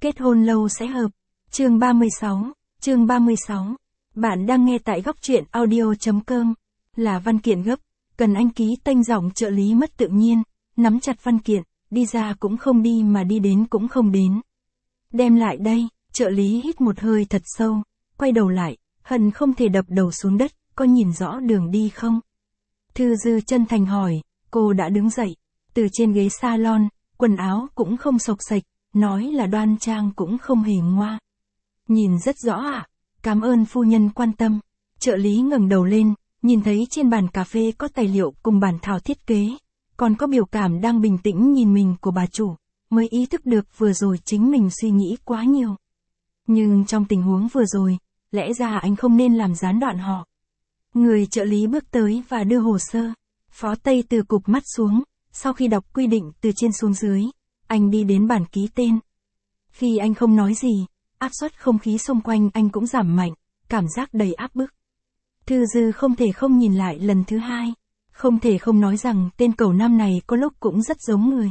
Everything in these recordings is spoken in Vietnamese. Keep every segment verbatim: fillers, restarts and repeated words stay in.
Kết hôn lâu sẽ hợp. Chương ba mươi sáu, chương ba mươi sáu. Bạn đang nghe tại góc truyện audio chấm com. Là văn kiện gấp, cần anh ký tênh giọng trợ lý mất tự nhiên, nắm chặt văn kiện, đi ra cũng không đi mà đi đến cũng không đến. Đem lại đây, trợ lý hít một hơi thật sâu, quay đầu lại, hận không thể đập đầu xuống đất, có nhìn rõ đường đi không? Thư Dư chân thành hỏi, cô đã đứng dậy, từ trên ghế salon, quần áo cũng không xộc xệch, nói là đoan trang cũng không hề ngoa. Nhìn rất rõ ạ, à? Cảm ơn phu nhân quan tâm. Trợ lý ngẩng đầu lên, nhìn thấy trên bàn cà phê có tài liệu cùng bản thảo thiết kế, còn có biểu cảm đang bình tĩnh nhìn mình của bà chủ, mới ý thức được vừa rồi chính mình suy nghĩ quá nhiều. Nhưng trong tình huống vừa rồi, lẽ ra anh không nên làm gián đoạn họ. Người trợ lý bước tới và đưa hồ sơ. Phó Tây từ cụp mắt xuống, sau khi đọc quy định từ trên xuống dưới, anh đi đến bàn ký tên. Khi anh không nói gì, áp suất không khí xung quanh anh cũng giảm mạnh, cảm giác đầy áp bức. Thư Dư không thể không nhìn lại lần thứ hai, không thể không nói rằng tên cẩu nam này có lúc cũng rất giống người.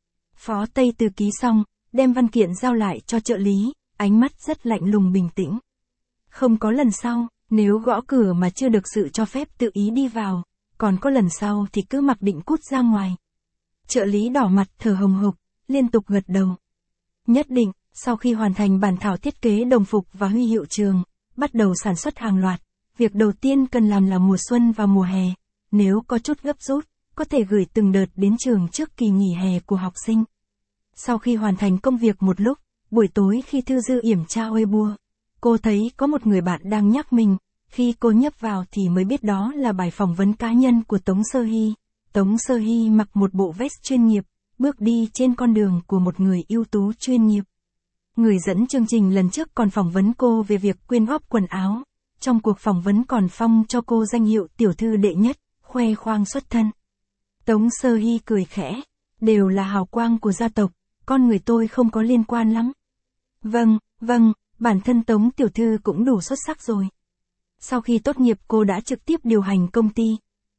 Phó Tây từ ký xong, đem văn kiện giao lại cho trợ lý, ánh mắt rất lạnh lùng bình tĩnh. Không có lần sau, nếu gõ cửa mà chưa được sự cho phép tự ý đi vào, còn có lần sau thì cứ mặc định cút ra ngoài. Trợ lý đỏ mặt thở hồng hộc, liên tục gật đầu. Nhất định, sau khi hoàn thành bản thảo thiết kế đồng phục và huy hiệu trường, bắt đầu sản xuất hàng loạt, việc đầu tiên cần làm là mùa xuân và mùa hè. Nếu có chút gấp rút, có thể gửi từng đợt đến trường trước kỳ nghỉ hè của học sinh. Sau khi hoàn thành công việc một lúc, buổi tối khi Thư Dư yểm tra Weibo, cô thấy có một người bạn đang nhắc mình, khi cô nhấp vào thì mới biết đó là bài phỏng vấn cá nhân của Tống Sơ Hy. Tống Sơ Hy mặc một bộ vest chuyên nghiệp, bước đi trên con đường của một người ưu tú chuyên nghiệp. Người dẫn chương trình lần trước còn phỏng vấn cô về việc quyên góp quần áo, trong cuộc phỏng vấn còn phong cho cô danh hiệu tiểu thư đệ nhất, khoe khoang xuất thân. Tống Sơ Hy cười khẽ, đều là hào quang của gia tộc, con người tôi không có liên quan lắm. Vâng, vâng, bản thân Tống tiểu thư cũng đủ xuất sắc rồi. Sau khi tốt nghiệp cô đã trực tiếp điều hành công ty.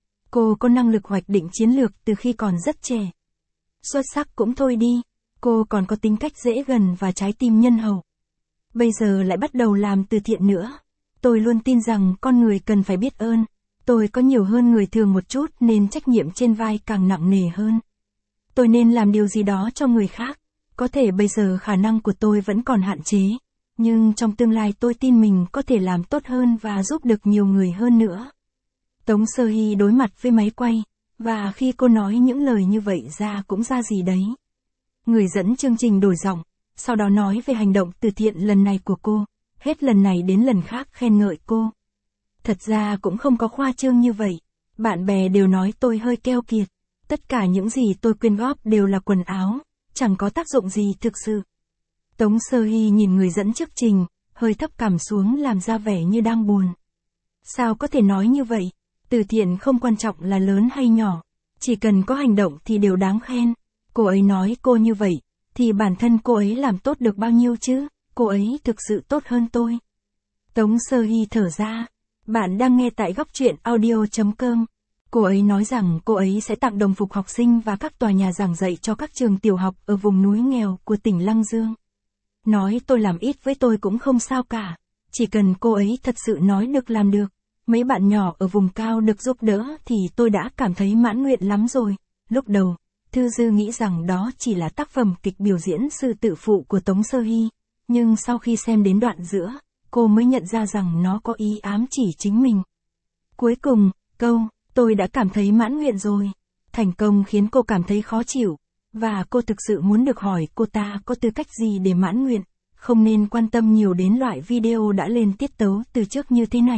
Cô có năng lực hoạch định chiến lược từ khi còn rất trẻ. Xuất sắc cũng thôi đi, cô còn có tính cách dễ gần và trái tim nhân hậu. Bây giờ lại bắt đầu làm từ thiện nữa. Tôi luôn tin rằng con người cần phải biết ơn. Tôi có nhiều hơn người thường một chút nên trách nhiệm trên vai càng nặng nề hơn. Tôi nên làm điều gì đó cho người khác. Có thể bây giờ khả năng của tôi vẫn còn hạn chế. Nhưng trong tương lai tôi tin mình có thể làm tốt hơn và giúp được nhiều người hơn nữa. Tống Sơ Hy đối mặt với máy quay, và khi cô nói những lời như vậy ra cũng ra gì đấy. Người dẫn chương trình đổi giọng, sau đó nói về hành động từ thiện lần này của cô, hết lần này đến lần khác khen ngợi cô. Thật ra cũng không có khoa trương như vậy, bạn bè đều nói tôi hơi keo kiệt, tất cả những gì tôi quyên góp đều là quần áo, chẳng có tác dụng gì thực sự. Tống Sơ Hy nhìn người dẫn chương trình, hơi thấp cằm xuống làm ra vẻ như đang buồn. Sao có thể nói như vậy? Từ thiện không quan trọng là lớn hay nhỏ, chỉ cần có hành động thì đều đáng khen. Cô ấy nói cô như vậy, thì bản thân cô ấy làm tốt được bao nhiêu chứ, cô ấy thực sự tốt hơn tôi. Tống Sơ Hy thở ra, bạn đang nghe tại góc truyện audio chấm com. Cô ấy nói rằng cô ấy sẽ tặng đồng phục học sinh và các tòa nhà giảng dạy cho các trường tiểu học ở vùng núi nghèo của tỉnh Lăng Dương. Nói tôi làm ít với tôi cũng không sao cả, chỉ cần cô ấy thật sự nói được làm được. Mấy bạn nhỏ ở vùng cao được giúp đỡ thì tôi đã cảm thấy mãn nguyện lắm rồi. Lúc đầu, Thư Dư nghĩ rằng đó chỉ là tác phẩm kịch biểu diễn sư tự phụ của Tống Sơ Hy, nhưng sau khi xem đến đoạn giữa, cô mới nhận ra rằng nó có ý ám chỉ chính mình. Cuối cùng, câu, tôi đã cảm thấy mãn nguyện rồi, thành công khiến cô cảm thấy khó chịu, và cô thực sự muốn được hỏi cô ta có tư cách gì để mãn nguyện, không nên quan tâm nhiều đến loại video đã lên tiết tấu từ trước như thế này.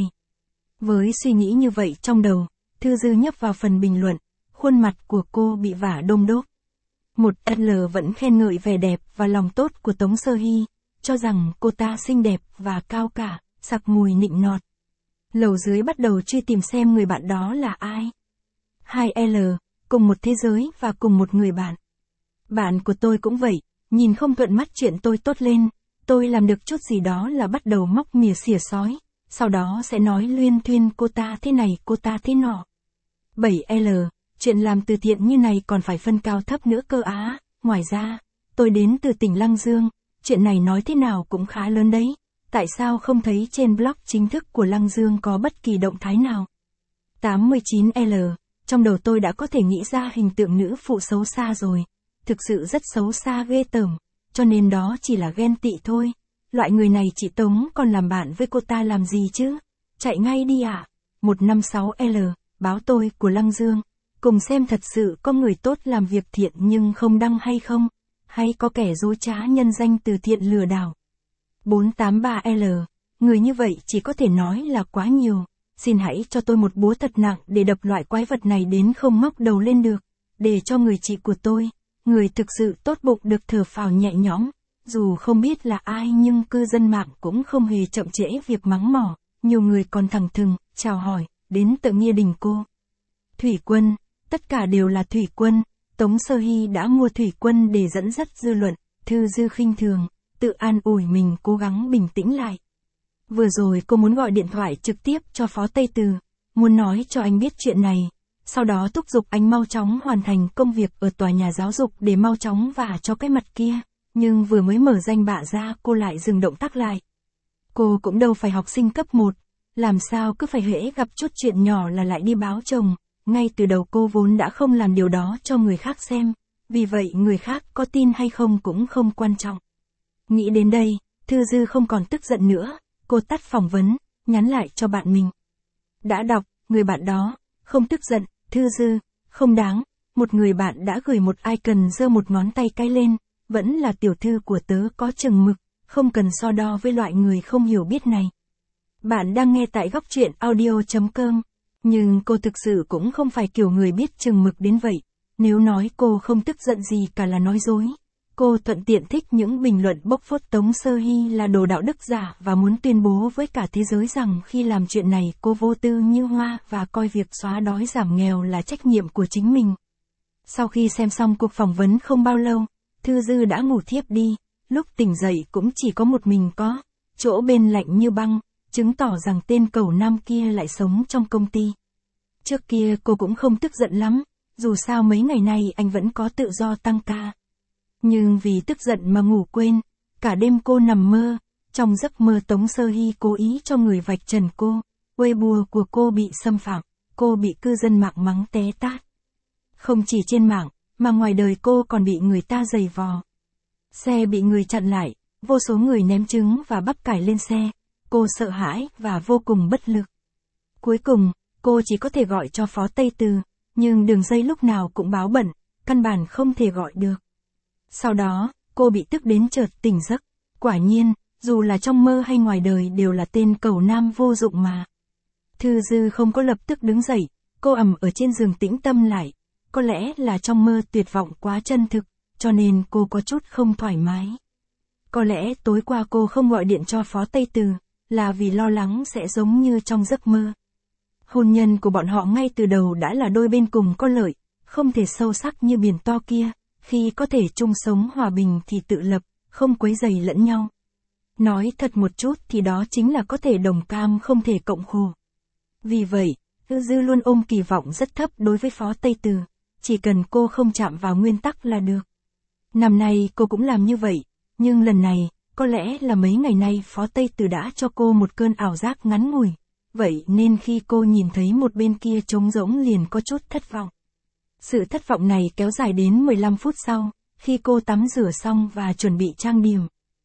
Với suy nghĩ như vậy trong đầu, Thư Dư nhấp vào phần bình luận, khuôn mặt của cô bị vả đôm đốp. Một L vẫn khen ngợi vẻ đẹp và lòng tốt của Tống Sơ Hy, cho rằng cô ta xinh đẹp và cao cả, sặc mùi nịnh nọt. Lầu dưới bắt đầu truy tìm xem người bạn đó là ai. hai L, cùng một thế giới và cùng một người bạn. Bạn của tôi cũng vậy, nhìn không thuận mắt chuyện tôi tốt lên, tôi làm được chút gì đó là bắt đầu móc mỉa xỉa sói. Sau đó sẽ nói luyên thuyên cô ta thế này cô ta thế nọ. bảy L, chuyện làm từ thiện như này còn phải phân cao thấp nữa cơ á. Ngoài ra, tôi đến từ tỉnh Lăng Dương, chuyện này nói thế nào cũng khá lớn đấy. Tại sao không thấy trên blog chính thức của Lăng Dương có bất kỳ động thái nào? tám mươi chín L, trong đầu tôi đã có thể nghĩ ra hình tượng nữ phụ xấu xa rồi. Thực sự rất xấu xa ghê tởm, cho nên đó chỉ là ghen tị thôi. Loại người này chị Tống còn làm bạn với cô ta làm gì chứ? Chạy ngay đi ạ. À? một năm sáu L, báo tôi của Lăng Dương. Cùng xem thật sự có người tốt làm việc thiện nhưng không đăng hay không? Hay có kẻ dối trá nhân danh từ thiện lừa đảo? bốn tám ba L, người như vậy chỉ có thể nói là quá nhiều. Xin hãy cho tôi một búa thật nặng để đập loại quái vật này đến không ngóc đầu lên được. Để cho người chị của tôi, người thực sự tốt bụng được thở phào nhẹ nhõm. Dù không biết là ai nhưng cư dân mạng cũng không hề chậm trễ việc mắng mỏ. Nhiều người còn thẳng thừng, chào hỏi, đến tận Nghĩa Đình cô. Thủy Quân, tất cả đều là Thủy Quân. Tống Sơ Hy đã mua Thủy Quân để dẫn dắt dư luận. Thư Dư khinh thường, tự an ủi mình cố gắng bình tĩnh lại. Vừa rồi cô muốn gọi điện thoại trực tiếp cho Phó Tây Từ, muốn nói cho anh biết chuyện này, sau đó thúc giục anh mau chóng hoàn thành công việc ở tòa nhà giáo dục để mau chóng vả cho cái mặt kia, nhưng vừa mới mở danh bạ ra cô lại dừng động tác lại. Cô cũng đâu phải học sinh cấp một, làm sao cứ phải hễ gặp chút chuyện nhỏ là lại đi báo chồng, ngay từ đầu cô vốn đã không làm điều đó cho người khác xem, vì vậy người khác có tin hay không cũng không quan trọng. Nghĩ đến đây, Thư Dư không còn tức giận nữa. Cô tắt phỏng vấn, nhắn lại cho bạn mình. Đã đọc, người bạn đó, không tức giận, Thư Dư, không đáng. Một người bạn đã gửi một icon giơ một ngón tay cái lên, vẫn là tiểu thư của tớ có chừng mực, không cần so đo với loại người không hiểu biết này. Bạn đang nghe tại góc truyện audio chấm com, nhưng cô thực sự cũng không phải kiểu người biết chừng mực đến vậy. Nếu nói cô không tức giận gì cả là nói dối. Cô thuận tiện thích những bình luận bóc phốt Tống Sơ Hy là đồ đạo đức giả và muốn tuyên bố với cả thế giới rằng khi làm chuyện này cô vô tư như hoa và coi việc xóa đói giảm nghèo là trách nhiệm của chính mình. Sau khi xem xong cuộc phỏng vấn không bao lâu, Thư Dư đã ngủ thiếp đi, lúc tỉnh dậy cũng chỉ có một mình có, chỗ bên lạnh như băng, chứng tỏ rằng tên cẩu nam kia lại sống trong công ty. Trước kia cô cũng không tức giận lắm, dù sao mấy ngày nay anh vẫn có tự do tăng ca. Nhưng vì tức giận mà ngủ quên, cả đêm cô nằm mơ, trong giấc mơ Tống Sơ Hy cố ý cho người vạch trần cô, Weibo của cô bị xâm phạm, cô bị cư dân mạng mắng té tát. Không chỉ trên mạng, mà ngoài đời cô còn bị người ta giày vò. Xe bị người chặn lại, vô số người ném trứng và bắp cải lên xe, cô sợ hãi và vô cùng bất lực. Cuối cùng, cô chỉ có thể gọi cho Phó Tây Từ, nhưng đường dây lúc nào cũng báo bận, căn bản không thể gọi được. Sau đó, cô bị tức đến chợt tỉnh giấc. Quả nhiên, dù là trong mơ hay ngoài đời đều là tên cẩu nam vô dụng mà. Thư Dư không có lập tức đứng dậy, cô ầm ở trên giường tĩnh tâm lại. Có lẽ là trong mơ tuyệt vọng quá chân thực, cho nên cô có chút không thoải mái. Có lẽ tối qua cô không gọi điện cho Phó Tây Từ, là vì lo lắng sẽ giống như trong giấc mơ. Hôn nhân của bọn họ ngay từ đầu đã là đôi bên cùng có lợi, không thể sâu sắc như biển to kia. Khi có thể chung sống hòa bình thì tự lập, không quấy rầy lẫn nhau. Nói thật một chút thì đó chính là có thể đồng cam không thể cộng khổ. Vì vậy, Thư Dư luôn ôm kỳ vọng rất thấp đối với Phó Tây Từ, chỉ cần cô không chạm vào nguyên tắc là được. Năm nay cô cũng làm như vậy, nhưng lần này, có lẽ là mấy ngày nay Phó Tây Từ đã cho cô một cơn ảo giác ngắn ngủi, vậy nên khi cô nhìn thấy một bên kia trống rỗng liền có chút thất vọng. Sự thất vọng này kéo dài đến mười lăm phút sau, khi cô tắm rửa xong và chuẩn bị trang điểm.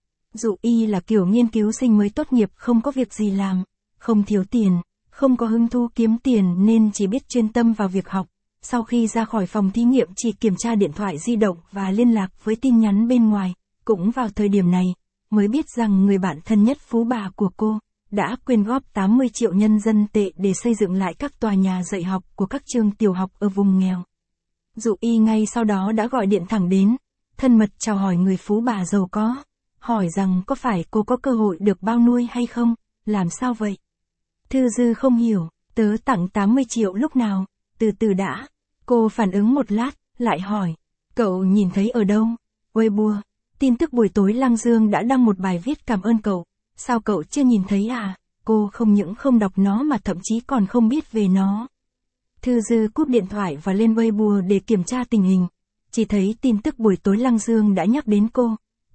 Dụ Y là kiểu nghiên cứu sinh mới tốt nghiệp không có việc gì làm, không thiếu tiền, không có hứng thú kiếm tiền nên chỉ biết chuyên tâm vào việc học. Sau khi ra khỏi phòng thí nghiệm chỉ kiểm tra điện thoại di động và liên lạc với tin nhắn bên ngoài, cũng vào thời điểm này, mới biết rằng người bạn thân nhất phú bà của cô, đã quyên góp tám mươi triệu nhân dân tệ để xây dựng lại các tòa nhà dạy học của các trường tiểu học ở vùng nghèo. Dụ Y ngay sau đó đã gọi điện thẳng đến, thân mật chào hỏi người phú bà giàu có, hỏi rằng có phải cô có cơ hội được bao nuôi hay không, làm sao vậy? Thư Dư không hiểu, tớ tặng tám mươi triệu lúc nào, từ từ đã. Cô phản ứng một lát, lại hỏi, cậu nhìn thấy ở đâu? Weibo, tin tức buổi tối Lăng Dương đã đăng một bài viết cảm ơn cậu, sao cậu chưa nhìn thấy à? Cô không những không đọc nó mà thậm chí còn không biết về nó. Thư Dư cúp điện thoại và lên Weibo để kiểm tra tình hình, chỉ thấy tin tức buổi tối Lăng Dương đã nhắc đến cô,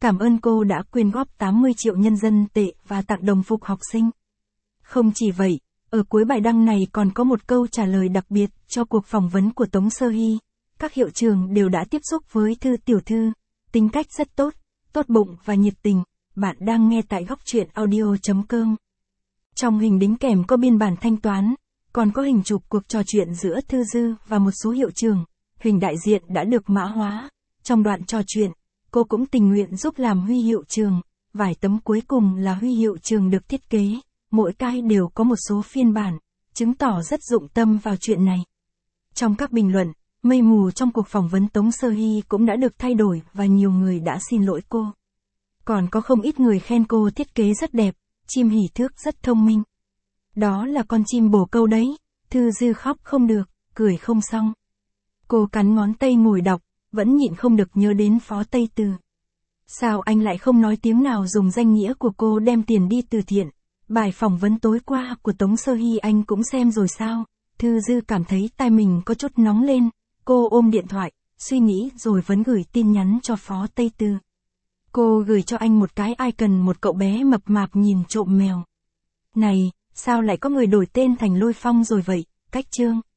Cảm ơn cô đã quyên góp tám mươi triệu nhân dân tệ và tặng đồng phục học sinh. Không chỉ vậy, ở cuối bài đăng này còn có một câu trả lời đặc biệt cho cuộc phỏng vấn của Tống Sơ Hy. Các hiệu trưởng đều đã tiếp xúc với Thư tiểu thư, tính cách rất tốt, tốt bụng và nhiệt tình. Bạn đang nghe tại góc truyện audio chấm com. Trong hình đính kèm có biên bản thanh toán, còn có hình chụp cuộc trò chuyện giữa Thư Dư và một số hiệu trưởng. Hình đại diện đã được mã hóa. Trong đoạn trò chuyện, cô cũng tình nguyện giúp làm huy hiệu trường. Vài tấm cuối cùng là huy hiệu trường được thiết kế, mỗi cái đều có một số phiên bản, chứng tỏ rất dụng tâm vào chuyện này. Trong các bình luận, mây mù trong cuộc phỏng vấn Tống Sơ Hy cũng đã được thay đổi và nhiều người đã xin lỗi cô. Còn có không ít người khen cô thiết kế rất đẹp, chim hỉ thước rất thông minh. Đó là con chim bồ câu đấy. Thư Dư khóc không được, cười không xong. Cô cắn ngón tay ngồi đọc, vẫn nhịn không được nhớ đến Phó Tây Từ. Sao anh lại không nói tiếng nào dùng danh nghĩa của cô đem tiền đi từ thiện? Bài phỏng vấn tối qua của Tống Sơ Hy anh cũng xem rồi sao? Thư Dư cảm thấy tai mình có chút nóng lên. Cô ôm điện thoại, suy nghĩ rồi vẫn gửi tin nhắn cho Phó Tây Từ. Cô gửi cho anh một cái icon một cậu bé mập mạp nhìn trộm mèo. Này, sao lại có người đổi tên thành Lôi Phong rồi vậy? Cách chương.